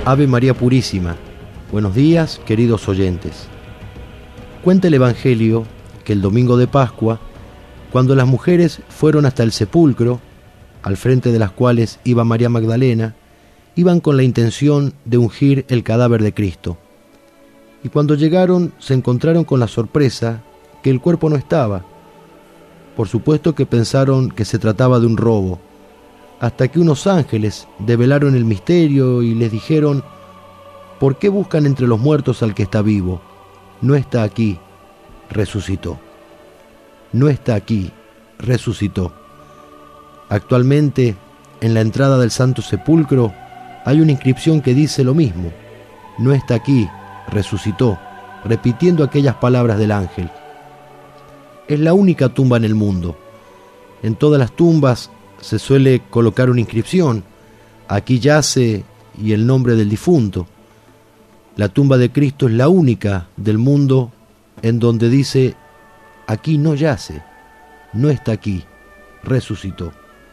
Ave María Purísima. Buenos días, queridos oyentes. Cuenta el Evangelio que el domingo de Pascua, cuando las mujeres fueron hasta el sepulcro, al frente de las cuales iba María Magdalena, iban con la intención de ungir el cadáver de Cristo. Y cuando llegaron se encontraron con la sorpresa que el cuerpo no estaba. Por supuesto que pensaron que se trataba de un robo, hasta que unos ángeles develaron el misterio y les dijeron: ¿por qué buscan entre los muertos al que está vivo? No está aquí, resucitó. No está aquí, resucitó. Actualmente, en la entrada del Santo Sepulcro, hay una inscripción que dice lo mismo: no está aquí, resucitó, repitiendo aquellas palabras del ángel. Es la única tumba en el mundo. En todas las tumbas se suele colocar una inscripción: aquí yace, y el nombre del difunto. La tumba de Cristo es la única del mundo en donde dice: aquí no yace, no está aquí, resucitó.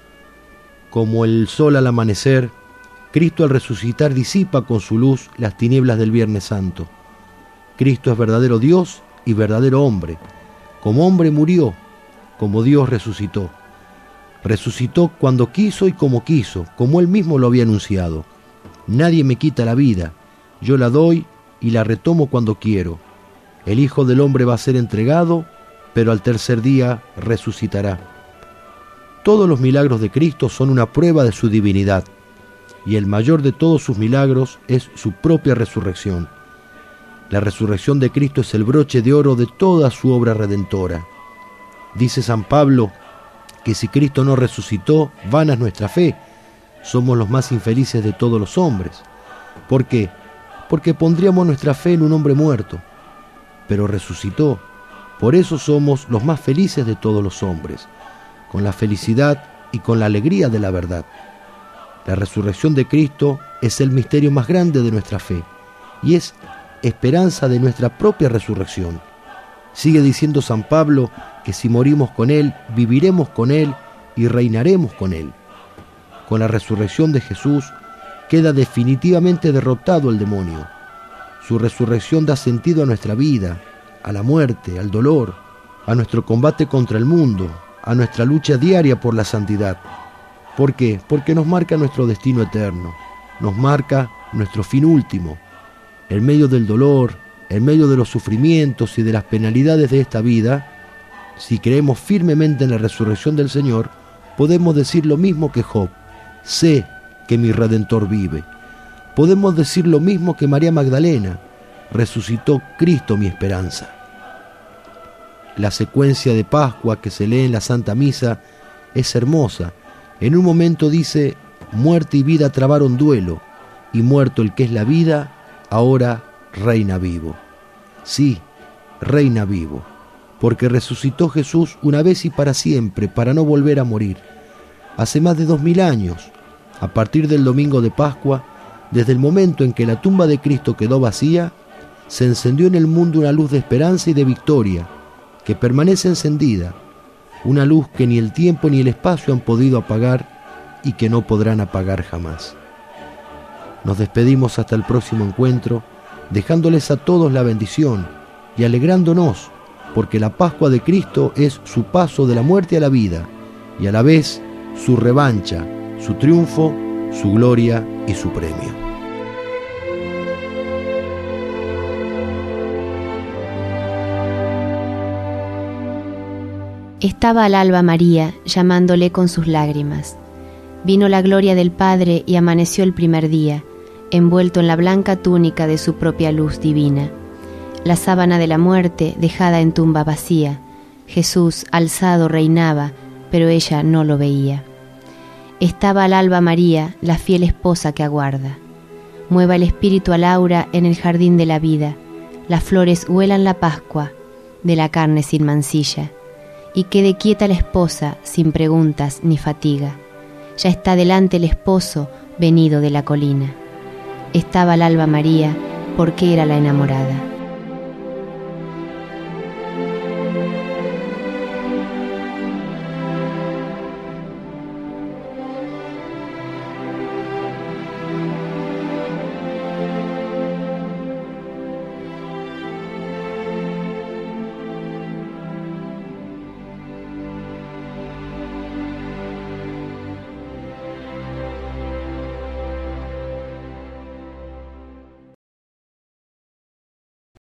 Como el sol al amanecer, Cristo al resucitar disipa con su luz las tinieblas del Viernes Santo. Cristo es verdadero Dios y verdadero hombre. Como hombre murió, como Dios resucitó. Resucitó cuando quiso y como quiso, como Él mismo lo había anunciado. Nadie me quita la vida, yo la doy y la retomo cuando quiero. El Hijo del Hombre va a ser entregado, pero al tercer día resucitará. Todos los milagros de Cristo son una prueba de su divinidad, y el mayor de todos sus milagros es su propia resurrección. La resurrección de Cristo es el broche de oro de toda su obra redentora. Dice San Pablo que si Cristo no resucitó, vana es nuestra fe. Somos los más infelices de todos los hombres. ¿Por qué? Porque pondríamos nuestra fe en un hombre muerto. Pero resucitó. Por eso somos los más felices de todos los hombres, con la felicidad y con la alegría de la verdad. La resurrección de Cristo es el misterio más grande de nuestra fe y es esperanza de nuestra propia resurrección. Sigue diciendo San Pablo que si morimos con Él, viviremos con Él y reinaremos con Él. Con la resurrección de Jesús queda definitivamente derrotado el demonio. Su resurrección da sentido a nuestra vida, a la muerte, al dolor, a nuestro combate contra el mundo, a nuestra lucha diaria por la santidad. ¿Por qué? Porque nos marca nuestro destino eterno, nos marca nuestro fin último. En medio del dolor, en medio de los sufrimientos y de las penalidades de esta vida, si creemos firmemente en la resurrección del Señor, podemos decir lo mismo que Job: sé que mi Redentor vive. Podemos decir lo mismo que María Magdalena: resucitó Cristo mi esperanza. La secuencia de Pascua que se lee en la Santa Misa es hermosa. En un momento dice: muerte y vida trabaron duelo, y muerto el que es la vida, ahora reina vivo. Sí, reina vivo, porque resucitó Jesús una vez y para siempre, para no volver a morir. Hace más de 2000 años, a partir del domingo de Pascua, desde el momento en que la tumba de Cristo quedó vacía, se encendió en el mundo una luz de esperanza y de victoria, que permanece encendida, una luz que ni el tiempo ni el espacio han podido apagar y que no podrán apagar jamás. Nos despedimos hasta el próximo encuentro, dejándoles a todos la bendición y alegrándonos, porque la Pascua de Cristo es su paso de la muerte a la vida, y a la vez su revancha, su triunfo, su gloria y su premio. Estaba al alba María, llamándole con sus lágrimas. Vino la gloria del Padre y amaneció el primer día, envuelto en la blanca túnica de su propia luz divina. La sábana de la muerte dejada en tumba vacía, Jesús alzado reinaba, pero ella no lo veía. Estaba al alba María, la fiel esposa que aguarda. Mueva el espíritu al aura en el jardín de la vida, las flores huelan la Pascua, de la carne sin mancilla, y quede quieta la esposa sin preguntas ni fatiga. Ya está delante el esposo venido de la colina. Estaba al alba María, porque era la enamorada.